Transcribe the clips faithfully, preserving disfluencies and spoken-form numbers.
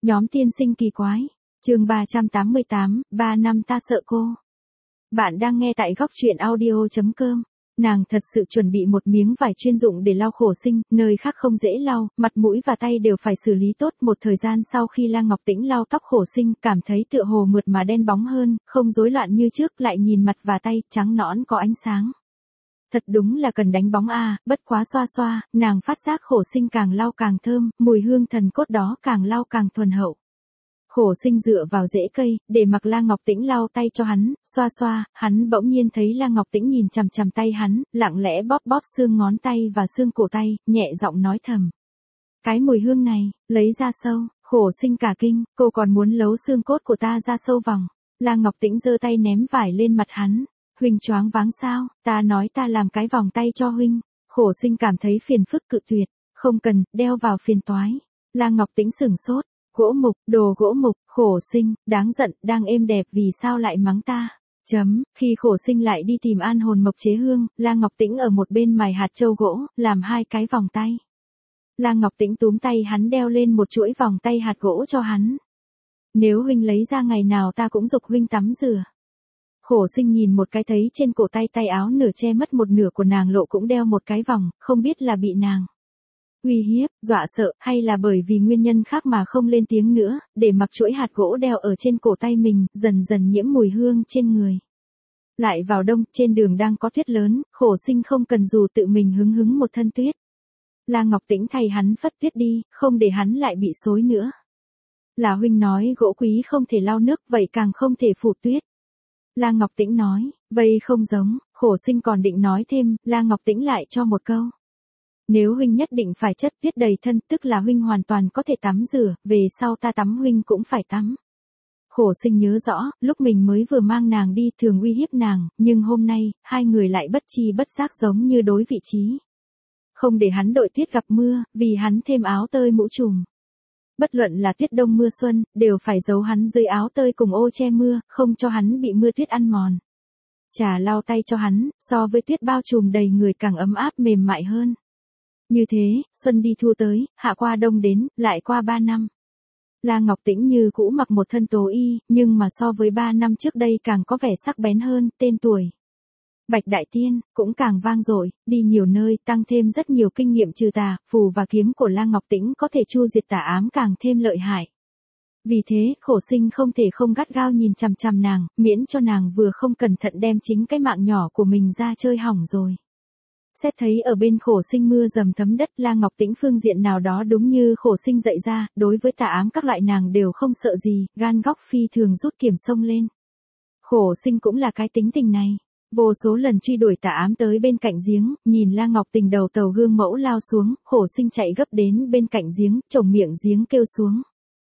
Nhóm tiên sinh kỳ quái. Chương ba trăm tám mươi tám, ba năm ta sợ cô. Bạn đang nghe tại góc truyện audio chấm com. Nàng thật sự chuẩn bị một miếng vải chuyên dụng để lau khổ sinh, nơi khác không dễ lau, mặt mũi và tay đều phải xử lý tốt. Một thời gian sau khi La Ngọc Tĩnh lau tóc khổ sinh, cảm thấy tựa hồ mượt mà đen bóng hơn, không rối loạn như trước, lại nhìn mặt và tay, trắng nõn có ánh sáng. Thật đúng là cần đánh bóng a, bất quá xoa xoa, nàng phát giác khổ sinh càng lau càng thơm, mùi hương thần cốt đó càng lau càng thuần hậu. Khổ sinh dựa vào rễ cây, để mặc La Ngọc Tĩnh lau tay cho hắn, xoa xoa, hắn bỗng nhiên thấy La Ngọc Tĩnh nhìn chằm chằm tay hắn, lặng lẽ bóp bóp xương ngón tay và xương cổ tay, nhẹ giọng nói thầm. Cái mùi hương này, lấy ra sâu, khổ sinh cả kinh, cô còn muốn lấu xương cốt của ta ra sâu vòng. La Ngọc Tĩnh giơ tay ném vải lên mặt hắn. Huynh choáng váng sao, ta nói ta làm cái vòng tay cho huynh. Khổ sinh cảm thấy phiền phức cự tuyệt, không cần, đeo vào phiền toái. La Ngọc Tĩnh sửng sốt, gỗ mục, đồ gỗ mục, khổ sinh, đáng giận, đang êm đẹp vì sao lại mắng ta. Chấm, khi khổ sinh lại đi tìm an hồn mộc chế hương, La Ngọc Tĩnh ở một bên mài hạt châu gỗ, làm hai cái vòng tay. La Ngọc Tĩnh túm tay hắn đeo lên một chuỗi vòng tay hạt gỗ cho hắn. Nếu huynh lấy ra ngày nào ta cũng giục huynh tắm rửa. Khổ sinh nhìn một cái thấy trên cổ tay tay áo nửa che mất một nửa của nàng lộ cũng đeo một cái vòng, không biết là bị nàng uy hiếp, dọa sợ, hay là bởi vì nguyên nhân khác mà không lên tiếng nữa, để mặc chuỗi hạt gỗ đeo ở trên cổ tay mình, dần dần nhiễm mùi hương trên người. Lại vào đông, trên đường đang có tuyết lớn, khổ sinh không cần dù tự mình hứng hứng một thân tuyết. La Ngọc Tĩnh thay hắn phất tuyết đi, không để hắn lại bị xối nữa. Là huynh nói gỗ quý không thể lau nước, vậy càng không thể phủ tuyết. La Ngọc Tĩnh nói, vậy không giống, khổ sinh còn định nói thêm, La Ngọc Tĩnh lại cho một câu. Nếu huynh nhất định phải chất tuyết đầy thân, tức là huynh hoàn toàn có thể tắm rửa, về sau ta tắm huynh cũng phải tắm. Khổ sinh nhớ rõ, lúc mình mới vừa mang nàng đi thường uy hiếp nàng, nhưng hôm nay, hai người lại bất chi bất giác giống như đối vị trí. Không để hắn đội tuyết gặp mưa, vì hắn thêm áo tơi mũ trùm. Bất luận là tuyết đông mưa xuân, đều phải giấu hắn dưới áo tơi cùng ô che mưa, không cho hắn bị mưa tuyết ăn mòn. Trà lau tay cho hắn, so với tuyết bao trùm đầy người càng ấm áp mềm mại hơn. Như thế, xuân đi thu tới, hạ qua đông đến, lại qua ba năm. La Ngọc Tĩnh như cũ mặc một thân tố y, nhưng mà so với ba năm trước đây càng có vẻ sắc bén hơn, tên tuổi. Bạch Đại Tiên, cũng càng vang dội, đi nhiều nơi, tăng thêm rất nhiều kinh nghiệm trừ tà, phù và kiếm của La Ngọc Tĩnh có thể chu diệt tà ám càng thêm lợi hại. Vì thế, khổ sinh không thể không gắt gao nhìn chằm chằm nàng, miễn cho nàng vừa không cẩn thận đem chính cái mạng nhỏ của mình ra chơi hỏng rồi. Xét thấy ở bên khổ sinh mưa dầm thấm đất, La Ngọc Tĩnh phương diện nào đó đúng như khổ sinh dạy ra, đối với tà ám các loại nàng đều không sợ gì, gan góc phi thường rút kiểm sông lên. Khổ sinh cũng là cái tính tình này. Vô số lần truy đuổi tà ám tới bên cạnh giếng, nhìn La Ngọc Tình đầu tàu gương mẫu lao xuống, khổ sinh chạy gấp đến bên cạnh giếng, chồng miệng giếng kêu xuống.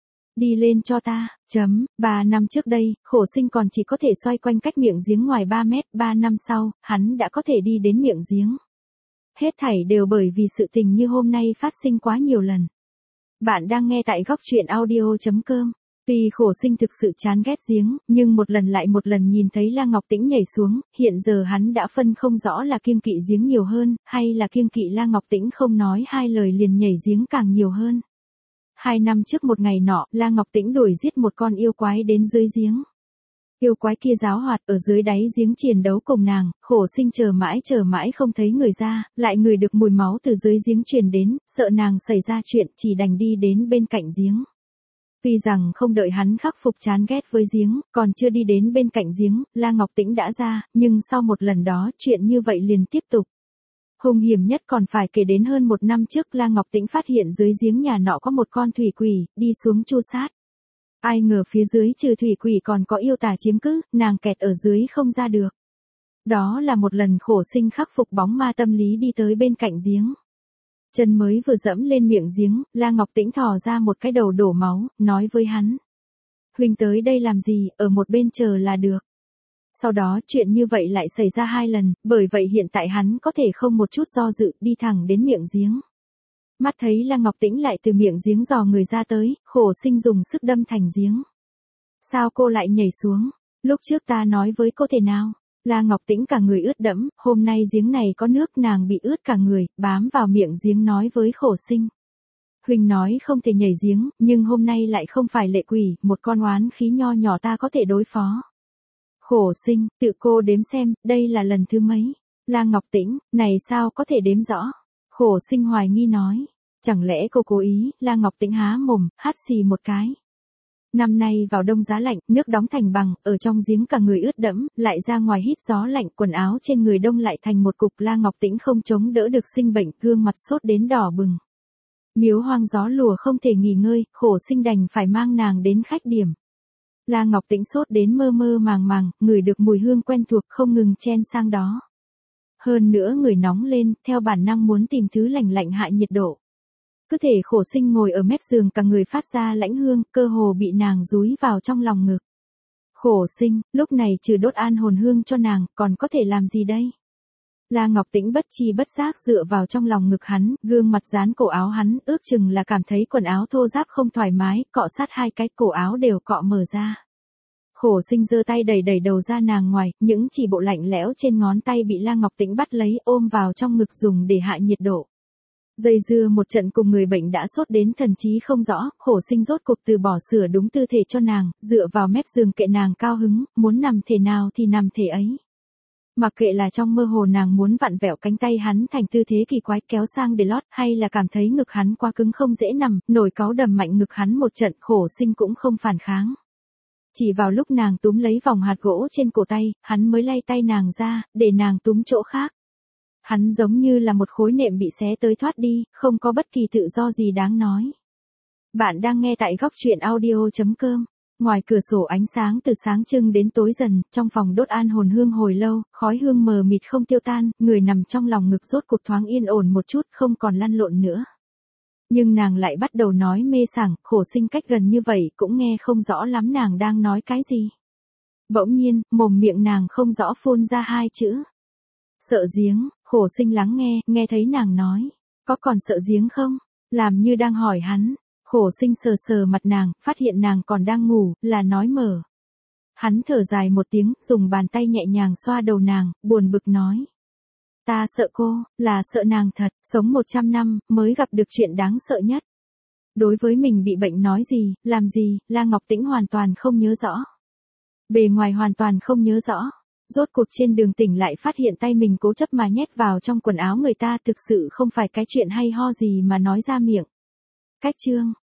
Đi lên cho ta, chấm, ba năm trước đây, khổ sinh còn chỉ có thể xoay quanh cách miệng giếng ngoài ba mét, ba năm sau, hắn đã có thể đi đến miệng giếng. Hết thảy đều bởi vì sự tình như hôm nay phát sinh quá nhiều lần. Bạn đang nghe tại góc truyện audio chấm com. Tuy khổ sinh thực sự chán ghét giếng, nhưng một lần lại một lần nhìn thấy La Ngọc Tĩnh nhảy xuống, hiện giờ hắn đã phân không rõ là kiêng kỵ giếng nhiều hơn, hay là kiêng kỵ La Ngọc Tĩnh không nói hai lời liền nhảy giếng càng nhiều hơn. Hai năm trước một ngày nọ, La Ngọc Tĩnh đuổi giết một con yêu quái đến dưới giếng. Yêu quái kia giáo hoạt ở dưới đáy giếng chiến đấu cùng nàng, khổ sinh chờ mãi chờ mãi không thấy người ra, lại ngửi được mùi máu từ dưới giếng truyền đến, sợ nàng xảy ra chuyện chỉ đành đi đến bên cạnh giếng. Tuy rằng không đợi hắn khắc phục chán ghét với giếng, còn chưa đi đến bên cạnh giếng, La Ngọc Tĩnh đã ra, nhưng sau một lần đó chuyện như vậy liền tiếp tục. Hung hiểm nhất còn phải kể đến hơn một năm trước La Ngọc Tĩnh phát hiện dưới giếng nhà nọ có một con thủy quỷ, đi xuống chu sát. Ai ngờ phía dưới trừ thủy quỷ còn có yêu tà chiếm cứ, nàng kẹt ở dưới không ra được. Đó là một lần khổ sinh khắc phục bóng ma tâm lý đi tới bên cạnh giếng. Chân mới vừa dẫm lên miệng giếng, La Ngọc Tĩnh thò ra một cái đầu đổ máu, nói với hắn. Huynh tới đây làm gì, ở một bên chờ là được. Sau đó chuyện như vậy lại xảy ra hai lần, bởi vậy hiện tại hắn có thể không một chút do dự đi thẳng đến miệng giếng. Mắt thấy La Ngọc Tĩnh lại từ miệng giếng dò người ra tới, khổ sinh dùng sức đâm thành giếng. Sao cô lại nhảy xuống? Lúc trước ta nói với cô thế nào? La Ngọc Tĩnh cả người ướt đẫm, hôm nay giếng này có nước nàng bị ướt cả người, bám vào miệng giếng nói với khổ sinh. Huynh nói không thể nhảy giếng, nhưng hôm nay lại không phải lệ quỷ, một con oán khí nho nhỏ ta có thể đối phó. Khổ sinh, tự cô đếm xem, đây là lần thứ mấy. La Ngọc Tĩnh, này sao có thể đếm rõ. Khổ sinh hoài nghi nói. Chẳng lẽ cô cố ý, La Ngọc Tĩnh há mồm, hắt xì một cái. Năm nay vào đông giá lạnh, nước đóng thành bằng, ở trong giếng cả người ướt đẫm, lại ra ngoài hít gió lạnh, quần áo trên người đông lại thành một cục. La Ngọc Tĩnh không chống đỡ được sinh bệnh, gương mặt sốt đến đỏ bừng. Miếu hoang gió lùa không thể nghỉ ngơi, khổ sinh đành phải mang nàng đến khách điểm. La Ngọc Tĩnh sốt đến mơ mơ màng màng, ngửi được mùi hương quen thuộc không ngừng chen sang đó. Hơn nữa người nóng lên, theo bản năng muốn tìm thứ lạnh lạnh hạ nhiệt độ. Cứ thể khổ sinh ngồi ở mép giường cả người phát ra lãnh hương, cơ hồ bị nàng dúi vào trong lòng ngực. Khổ sinh, lúc này trừ đốt an hồn hương cho nàng, còn có thể làm gì đây? La Ngọc Tĩnh bất chi bất giác dựa vào trong lòng ngực hắn, gương mặt dán cổ áo hắn, ước chừng là cảm thấy quần áo thô ráp không thoải mái, cọ sát hai cái cổ áo đều cọ mở ra. Khổ sinh giơ tay đẩy đẩy đầu ra nàng ngoài, những chỉ bộ lạnh lẽo trên ngón tay bị La Ngọc Tĩnh bắt lấy ôm vào trong ngực dùng để hạ nhiệt độ. Dây dưa một trận cùng người bệnh đã sốt đến thần trí không rõ, khổ sinh rốt cuộc từ bỏ sửa đúng tư thể cho nàng, dựa vào mép giường kệ nàng cao hứng, muốn nằm thể nào thì nằm thể ấy. Mặc kệ là trong mơ hồ nàng muốn vặn vẹo cánh tay hắn thành tư thế kỳ quái kéo sang để lót, hay là cảm thấy ngực hắn quá cứng không dễ nằm, nổi cáu đầm mạnh ngực hắn một trận, khổ sinh cũng không phản kháng. Chỉ vào lúc nàng túm lấy vòng hạt gỗ trên cổ tay, hắn mới lay tay nàng ra, để nàng túm chỗ khác. Hắn giống như là một khối nệm bị xé tới thoát đi, không có bất kỳ tự do gì đáng nói. Bạn đang nghe tại góc truyện audio chấm com. Ngoài cửa sổ ánh sáng từ sáng trưng đến tối dần, trong phòng đốt an hồn hương hồi lâu, khói hương mờ mịt không tiêu tan, người nằm trong lòng ngực rốt cuộc thoáng yên ổn một chút, không còn lăn lộn nữa. Nhưng nàng lại bắt đầu nói mê sảng, khổ sinh cách gần như vậy cũng nghe không rõ lắm nàng đang nói cái gì. Bỗng nhiên, mồm miệng nàng không rõ phun ra hai chữ. Sợ giếng, khổ sinh lắng nghe, nghe thấy nàng nói, có còn sợ giếng không? Làm như đang hỏi hắn. Khổ sinh sờ sờ mặt nàng, phát hiện nàng còn đang ngủ, là nói mở. Hắn thở dài một tiếng, dùng bàn tay nhẹ nhàng xoa đầu nàng, buồn bực nói. Ta sợ cô, là sợ nàng thật, sống một trăm năm, mới gặp được chuyện đáng sợ nhất. Đối với mình bị bệnh nói gì, làm gì, La Ngọc Tĩnh hoàn toàn không nhớ rõ. Bề ngoài hoàn toàn không nhớ rõ. Rốt cuộc trên đường tỉnh lại phát hiện tay mình cố chấp mà nhét vào trong quần áo người ta thực sự không phải cái chuyện hay ho gì mà nói ra miệng. Cách chương.